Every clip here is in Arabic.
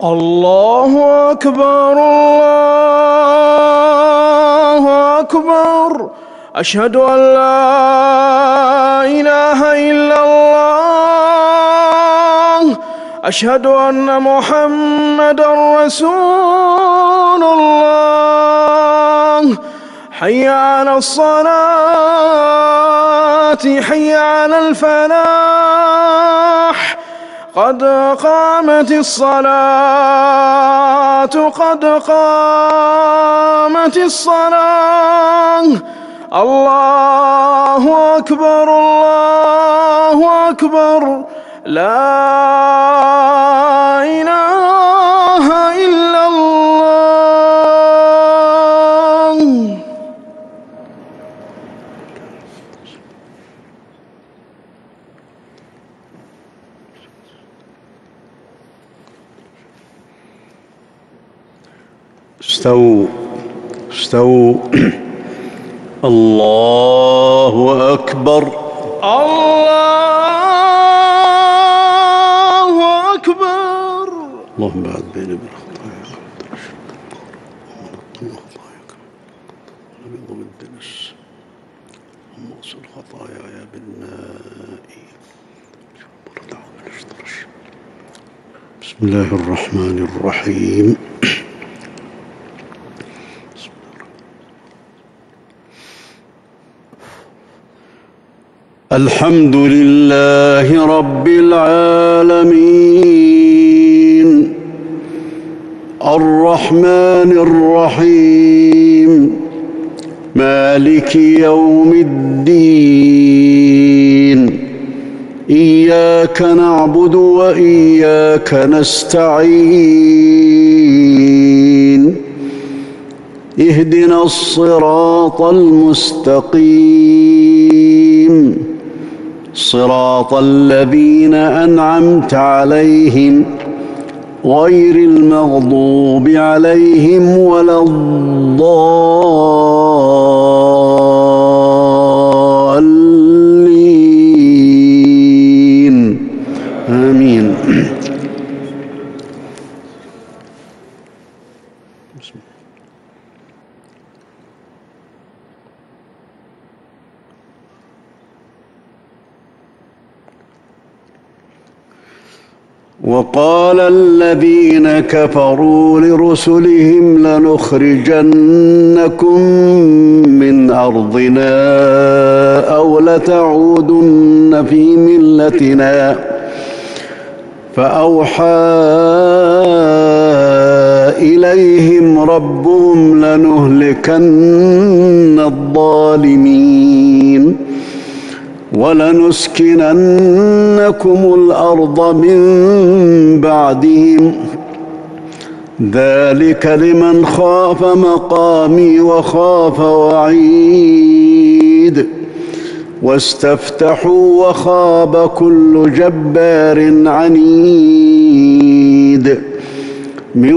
الله أكبر الله أكبر. أشهد أن لا إله إلا الله. أشهد أن محمدًا رسول الله. حي على الصلاة حي على الفلاح. قد قامت الصلاة قد قامت الصلاة. الله أكبر الله أكبر. لا إله إلا الله. استووا استووا. الله أكبر الله أكبر. اللهم بعد بيني وبين خطاياك ونبض الدنس اللهم اغسل خطاياي بالماء. بسم الله الرحمن الرحيم. الحمد لله رب العالمين الرحمن الرحيم مالك يوم الدين. إياك نعبد وإياك نستعين. اهدنا الصراط المستقيم صراط الذين أنعمت عليهم غير المغضوب عليهم ولا الضالين. آمين. وقال الذين كفروا لرسلهم لنخرجنكم من أرضنا أو لتعودن في ملتنا. فأوحى إليهم ربهم لنهلكن الظالمين ولنسكننكم الأرض من بعدهم. ذلك لمن خاف مقامي وخاف وعيد. واستفتحوا وخاب كل جبار عنيد. من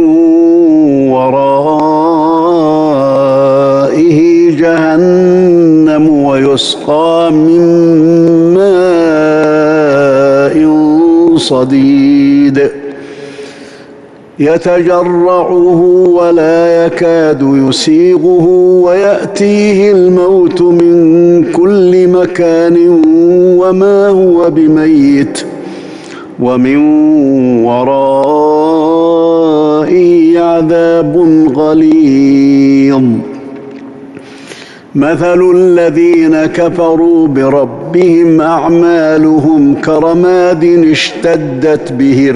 ورائه جهنم ويسقى من ماء صديد يتجرعه ولا يكاد يسيغه ويأتيه الموت من كل مكان وما هو بميت ومن ورائه عذاب غليظ. مثل الذين كفروا بربهم أعمالهم كرماد اشتدت به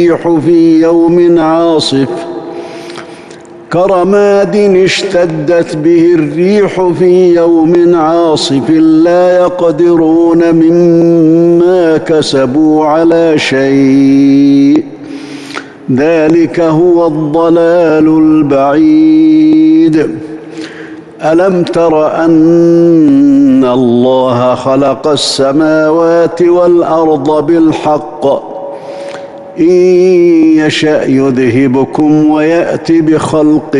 الريح في يوم عاصف لا يقدرون مما كسبوا على شيء. ذلك هو الضلال البعيد. ألم تر أن الله خلق السماوات والأرض بالحق إن يشأ يذهبكم ويأت بخلق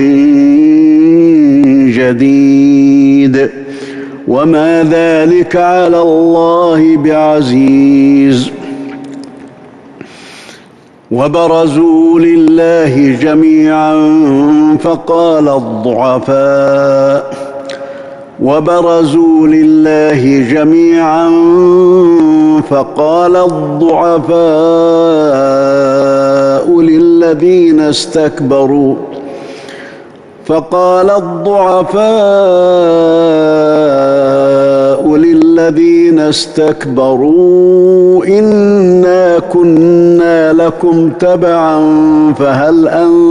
جديد وما ذلك على الله بعزيز. وبرزوا لله جميعا فقال الضعفاء للذين استكبروا إنا كنا لكم تبعا فهل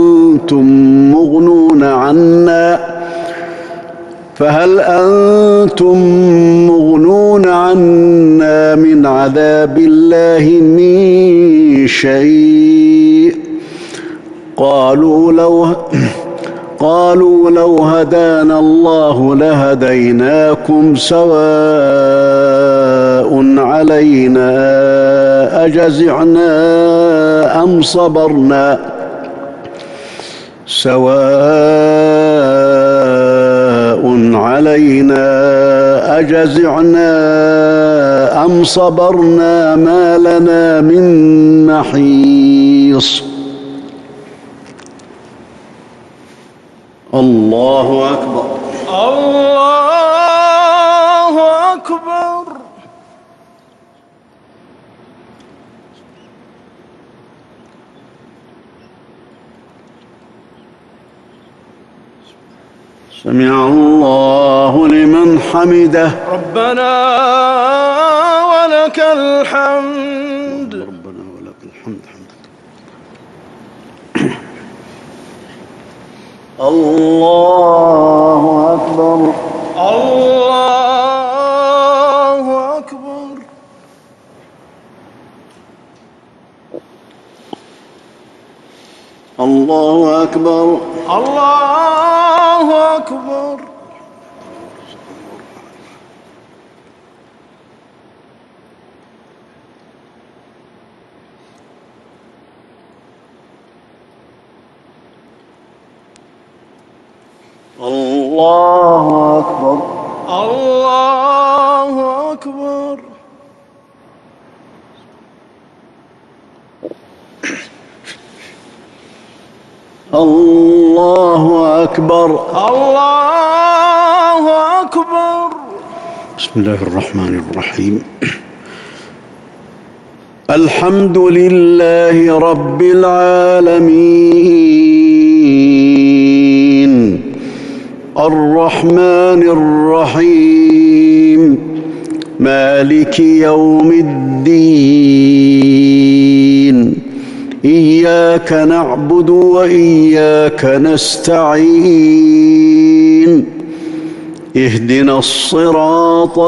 أنتم مغنون عنا من عذاب الله من شيء قالوا لو هدانا الله لهديناكم سواء علينا أجزعنا أم صبرنا ما لنا من محيص. الله أكبر. الله أكبر. سمع الله لمن حمده. ربنا ولك الحمد. ربنا ولك الحمد. الله أكبر. الله أكبر. الله أكبر. الله أكبر. الله أكبر. الله أكبر. الله أكبر. الله أكبر. بسم الله الرحمن الرحيم. الحمد لله رب العالمين الرحمن الرحيم مالك يوم الدين إياك نعبد وإياك نستعين اهدنا الصراط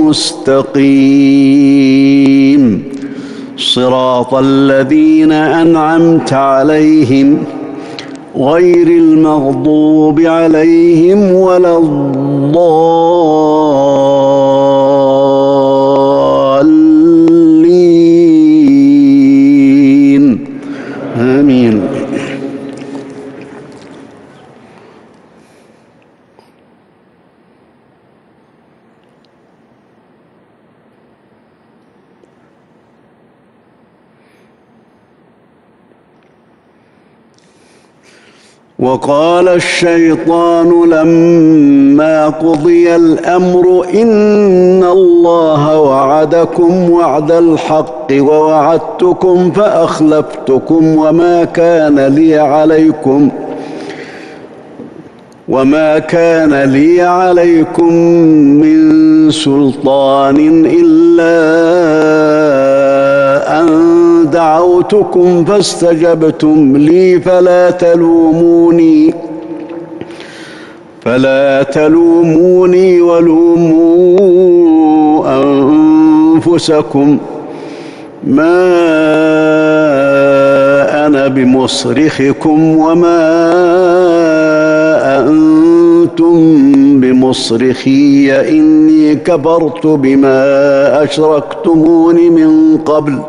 المستقيم صراط الذين أنعمت عليهم غير المغضوب عليهم ولا الضالين آمين. وقال الشيطان لما قضي الأمر إن الله وعدكم وعد الحق ووعدتكم فأخلفتكم وما كان لي عليكم من سلطان إلا أن دعوتكم فاستجبتم لي فلا تلوموني ولوموا أنفسكم ما أنا بمصرخكم وما أنتم بمصرخي إني كفرت بما أشركتمون من قبل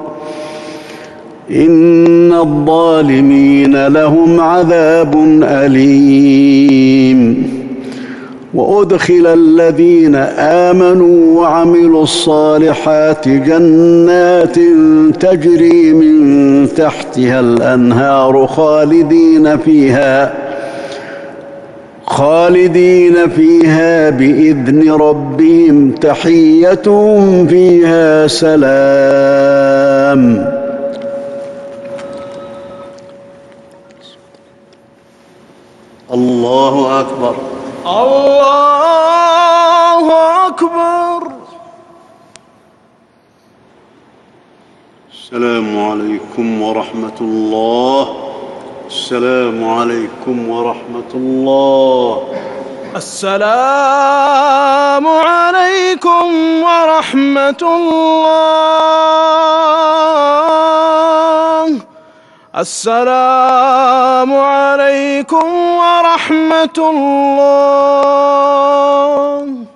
إن الظالمين لهم عذاب أليم. وأدخل الذين آمنوا وعملوا الصالحات جنات تجري من تحتها الأنهار خالدين فيها بإذن ربهم تحيتهم فيها سلام. الله أكبر. الله أكبر. السلام عليكم ورحمة الله. السلام عليكم ورحمة الله. السلام عليكم ورحمة الله. السلام عليكم ورحمة الله.